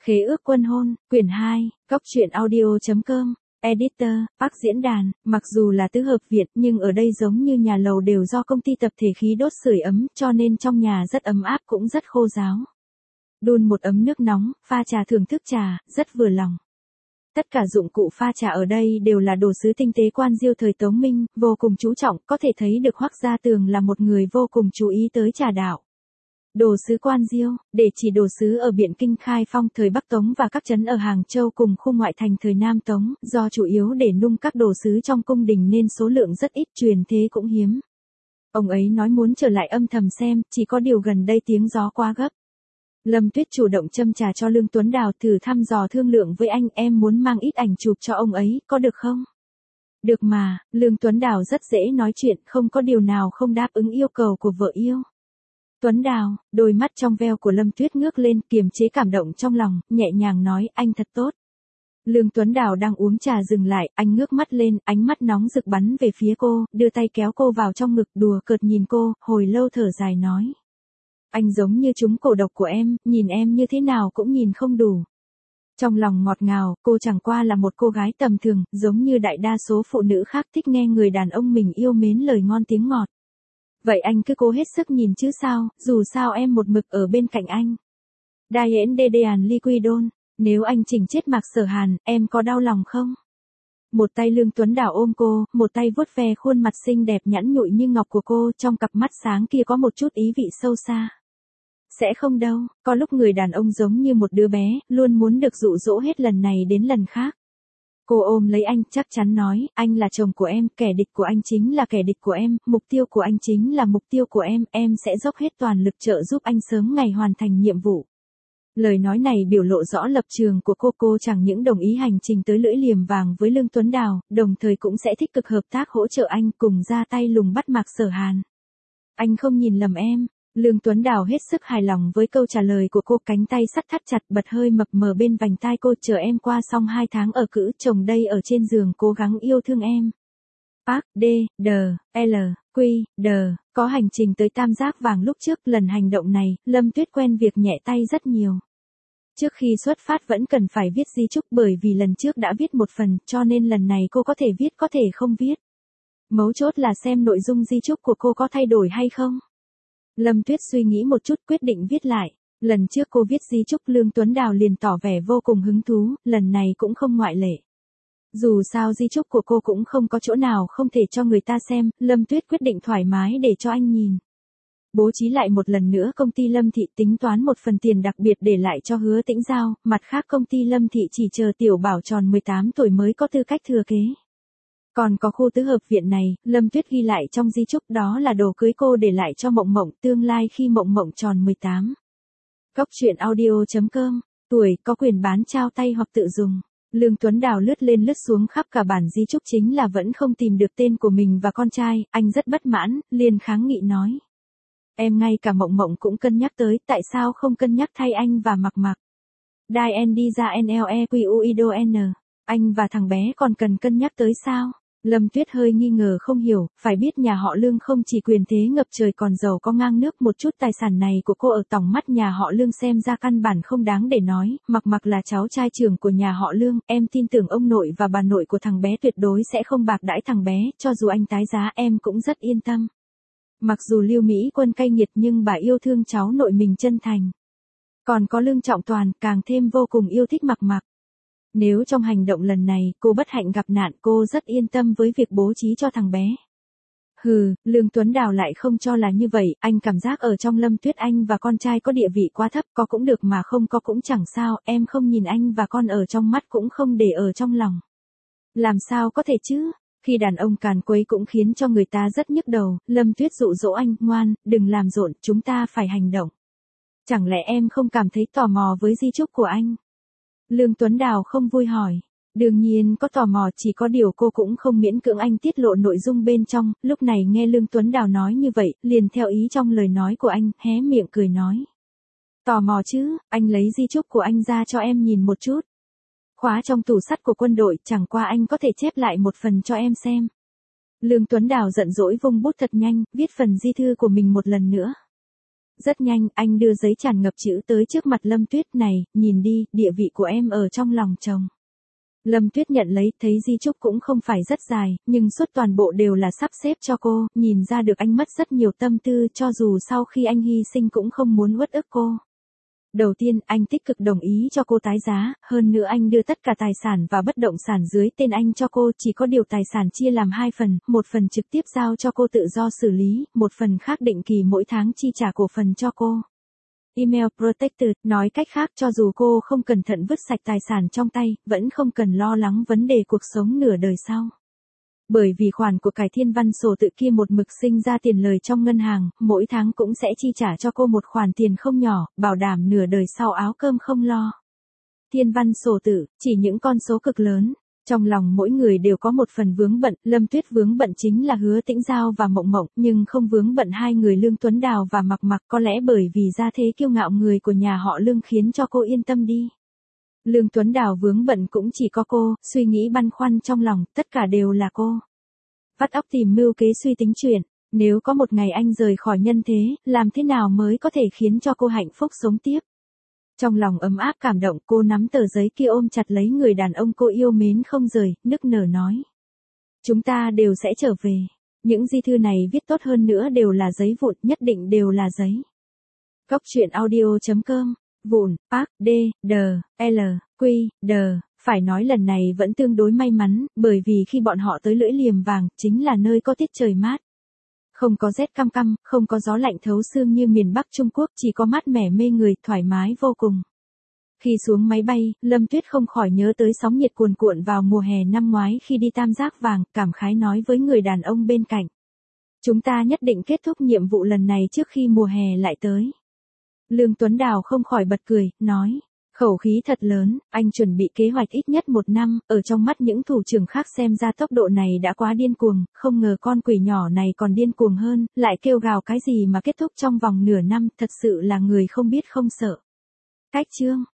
Khế ước quân hôn, quyển 2, Góc truyện audio.com, Editor, Park diễn đàn, mặc dù là tứ hợp viện nhưng ở đây giống như nhà lầu đều do công ty tập thể khí đốt sưởi ấm cho nên trong nhà rất ấm áp cũng rất khô ráo. Đun một ấm nước nóng, pha trà thưởng thức trà, rất vừa lòng. Tất cả dụng cụ pha trà ở đây đều là đồ sứ tinh tế quan diêu thời Tống Minh, vô cùng chú trọng, có thể thấy được Hoắc Gia Tường là một người vô cùng chú ý tới trà đạo. Đồ sứ quan diêu, để chỉ đồ sứ ở Biện Kinh Khai Phong thời Bắc Tống và các trấn ở Hàng Châu cùng khu ngoại thành thời Nam Tống, do chủ yếu để nung các đồ sứ trong cung đình nên số lượng rất ít, truyền thế cũng hiếm. Ông ấy nói muốn trở lại âm thầm xem, chỉ có điều gần đây tiếng gió quá gấp. Lâm Tuyết chủ động châm trà cho Lương Tuấn Đào, thử thăm dò thương lượng với anh, em muốn mang ít ảnh chụp cho ông ấy, có được không? Được mà, Lương Tuấn Đào rất dễ nói chuyện, không có điều nào không đáp ứng yêu cầu của vợ yêu. Tuấn Đào, đôi mắt trong veo của Lâm Tuyết ngước lên, kiềm chế cảm động trong lòng, nhẹ nhàng nói, anh thật tốt. Lương Tuấn Đào đang uống trà dừng lại, anh ngước mắt lên, ánh mắt nóng rực bắn về phía cô, đưa tay kéo cô vào trong ngực, đùa cợt nhìn cô, hồi lâu thở dài nói. Anh giống như trúng cổ độc của em, nhìn em như thế nào cũng nhìn không đủ. Trong lòng ngọt ngào, cô chẳng qua là một cô gái tầm thường, giống như đại đa số phụ nữ khác thích nghe người đàn ông mình yêu mến lời ngon tiếng ngọt. Vậy anh cứ cố hết sức nhìn chứ sao, dù sao em một mực ở bên cạnh anh. Diane Dedean Liquidon, nếu anh chỉnh chết Mạc Sở Hàn, em có đau lòng không? Một tay Lương Tuấn Đào ôm cô, một tay vuốt ve khuôn mặt xinh đẹp nhẵn nhụi như ngọc của cô, trong cặp mắt sáng kia có một chút ý vị sâu xa. Sẽ không đâu, có lúc người đàn ông giống như một đứa bé, luôn muốn được dụ dỗ hết lần này đến lần khác. Cô ôm lấy anh, chắc chắn nói, anh là chồng của em, kẻ địch của anh chính là kẻ địch của em, mục tiêu của anh chính là mục tiêu của em sẽ dốc hết toàn lực trợ giúp anh sớm ngày hoàn thành nhiệm vụ. Lời nói này biểu lộ rõ lập trường của cô chẳng những đồng ý hành trình tới lưỡi liềm vàng với Lương Tuấn Đào, đồng thời cũng sẽ tích cực hợp tác hỗ trợ anh cùng ra tay lùng bắt Mạc Sở Hàn. Anh không nhìn lầm em. Lương Tuấn Đào hết sức hài lòng với câu trả lời của cô, cánh tay sắt thắt chặt, bật hơi mập mờ bên vành tai cô, chờ em qua xong 2 tháng ở cữ, chồng đây ở trên giường cố gắng yêu thương em. Park, D, D, L, Q, D, có hành trình tới Tam Giác Vàng lúc trước, lần hành động này, Lâm Tuyết quen việc nhẹ tay rất nhiều. Trước khi xuất phát vẫn cần phải viết di chúc, bởi vì lần trước đã viết một phần, cho nên lần này cô có thể viết có thể không viết. Mấu chốt là xem nội dung di chúc của cô có thay đổi hay không. Lâm Tuyết suy nghĩ một chút, quyết định viết lại. Lần trước cô viết di chúc Lương Tuấn Đào liền tỏ vẻ vô cùng hứng thú, lần này cũng không ngoại lệ. Dù sao di chúc của cô cũng không có chỗ nào không thể cho người ta xem, Lâm Tuyết quyết định thoải mái để cho anh nhìn. Bố trí lại một lần nữa công ty Lâm Thị, tính toán một phần tiền đặc biệt để lại cho Hứa Tĩnh Giao, mặt khác công ty Lâm Thị chỉ chờ Tiểu Bảo tròn 18 tuổi mới có tư cách thừa kế. Còn có khu tứ hợp viện này, Lâm Tuyết ghi lại trong di chúc, đó là đồ cưới cô để lại cho Mộng Mộng, tương lai khi Mộng Mộng tròn 18. Góc truyện audio.com, tuổi, có quyền bán trao tay hoặc tự dùng. Lương Tuấn Đào lướt lên lướt xuống khắp cả bản di chúc, chính là vẫn không tìm được tên của mình và con trai, anh rất bất mãn, liền kháng nghị nói. Em ngay cả Mộng Mộng cũng cân nhắc tới, tại sao không cân nhắc thay anh và Mặc Mặc? Diane đi ra NLEQUIDON, anh và thằng bé còn cần cân nhắc tới sao? Lâm Tuyết hơi nghi ngờ không hiểu, phải biết nhà họ Lương không chỉ quyền thế ngập trời còn giàu có ngang nước, một chút tài sản này của cô ở tòng mắt nhà họ Lương xem ra căn bản không đáng để nói, Mặc Mặc là cháu trai trưởng của nhà họ Lương, em tin tưởng ông nội và bà nội của thằng bé tuyệt đối sẽ không bạc đãi thằng bé, cho dù anh tái giá em cũng rất yên tâm. Mặc dù Lưu Mỹ Quân cay nghiệt nhưng bà yêu thương cháu nội mình chân thành. Còn có Lương Trọng Toàn, càng thêm vô cùng yêu thích Mặc Mặc. Nếu trong hành động lần này cô bất hạnh gặp nạn, cô rất yên tâm với việc bố trí cho thằng bé. Lương Tuấn Đào lại không cho là như vậy, anh cảm giác ở trong Lâm Tuyết anh và con trai có địa vị quá thấp, có cũng được mà không có cũng chẳng sao, em không nhìn anh và con ở trong mắt cũng không để ở trong lòng. Làm sao có thể chứ? Khi đàn ông càn quấy cũng khiến cho người ta rất nhức đầu, Lâm Tuyết dụ dỗ anh, ngoan, đừng làm rộn, chúng ta phải hành động. Chẳng lẽ em không cảm thấy tò mò với di chúc của anh? Lương Tuấn Đào không vui hỏi. Đương nhiên có tò mò, chỉ có điều cô cũng không miễn cưỡng anh tiết lộ nội dung bên trong, lúc này nghe Lương Tuấn Đào nói như vậy, liền theo ý trong lời nói của anh, hé miệng cười nói. Tò mò chứ, anh lấy di chúc của anh ra cho em nhìn một chút. Khóa trong tủ sắt của quân đội, chẳng qua anh có thể chép lại một phần cho em xem. Lương Tuấn Đào giận dỗi vung bút thật nhanh, viết phần di thư của mình một lần nữa. Rất nhanh, anh đưa giấy tràn ngập chữ tới trước mặt Lâm Tuyết. Này, nhìn đi, địa vị của em ở trong lòng chồng. Lâm Tuyết nhận lấy, thấy di chúc cũng không phải rất dài, nhưng suốt toàn bộ đều là sắp xếp cho cô, nhìn ra được anh mất rất nhiều tâm tư, cho dù sau khi anh hy sinh cũng không muốn uất ức cô. Đầu tiên, anh tích cực đồng ý cho cô tái giá, hơn nữa anh đưa tất cả tài sản và bất động sản dưới tên anh cho cô, chỉ có điều tài sản chia làm 2 phần, một phần trực tiếp giao cho cô tự do xử lý, một phần khác định kỳ mỗi tháng chi trả cổ phần cho cô. Email Protected, nói cách khác cho dù cô không cẩn thận vứt sạch tài sản trong tay, vẫn không cần lo lắng vấn đề cuộc sống nửa đời sau. Bởi vì khoản của cải Thiên Văn sổ tự kia một mực sinh ra tiền lời trong ngân hàng, mỗi tháng cũng sẽ chi trả cho cô một khoản tiền không nhỏ, bảo đảm nửa đời sau áo cơm không lo. Thiên Văn sổ tự, chỉ những con số cực lớn. Trong lòng mỗi người đều có một phần vướng bận, Lâm Tuyết vướng bận chính là Hứa Tĩnh Giao và Mộng Mộng, nhưng không vướng bận hai người Lương Tuấn Đào và Mặc Mặc, có lẽ bởi vì gia thế kiêu ngạo người của nhà họ Lương khiến cho cô yên tâm đi. Lương Tuấn Đào vướng bận cũng chỉ có cô, suy nghĩ băn khoăn trong lòng, tất cả đều là cô. Vắt óc tìm mưu kế suy tính chuyện, nếu có một ngày anh rời khỏi nhân thế, làm thế nào mới có thể khiến cho cô hạnh phúc sống tiếp. Trong lòng ấm áp cảm động, cô nắm tờ giấy kia ôm chặt lấy người đàn ông cô yêu mến không rời, nức nở nói. Chúng ta đều sẽ trở về. Những di thư này viết tốt hơn nữa đều là giấy vụn, nhất định đều là giấy. Góc truyện audio.com, vụn, Park, D, D, L, Q, D. Phải nói lần này vẫn tương đối may mắn, bởi vì khi bọn họ tới Lưỡi Liềm Vàng, chính là nơi có tiết trời mát. Không có rét căm căm, không có gió lạnh thấu xương như miền Bắc Trung Quốc, chỉ có mát mẻ mê người, thoải mái vô cùng. Khi xuống máy bay, Lâm Tuyết không khỏi nhớ tới sóng nhiệt cuồn cuộn vào mùa hè năm ngoái khi đi Tam Giác Vàng, cảm khái nói với người đàn ông bên cạnh. Chúng ta nhất định kết thúc nhiệm vụ lần này trước khi mùa hè lại tới. Lương Tuấn Đào không khỏi bật cười, nói. Khẩu khí thật lớn, anh chuẩn bị kế hoạch ít nhất 1 năm, ở trong mắt những thủ trưởng khác xem ra tốc độ này đã quá điên cuồng, không ngờ con quỷ nhỏ này còn điên cuồng hơn, lại kêu gào cái gì mà kết thúc trong vòng nửa năm, thật sự là người không biết không sợ. Cách chương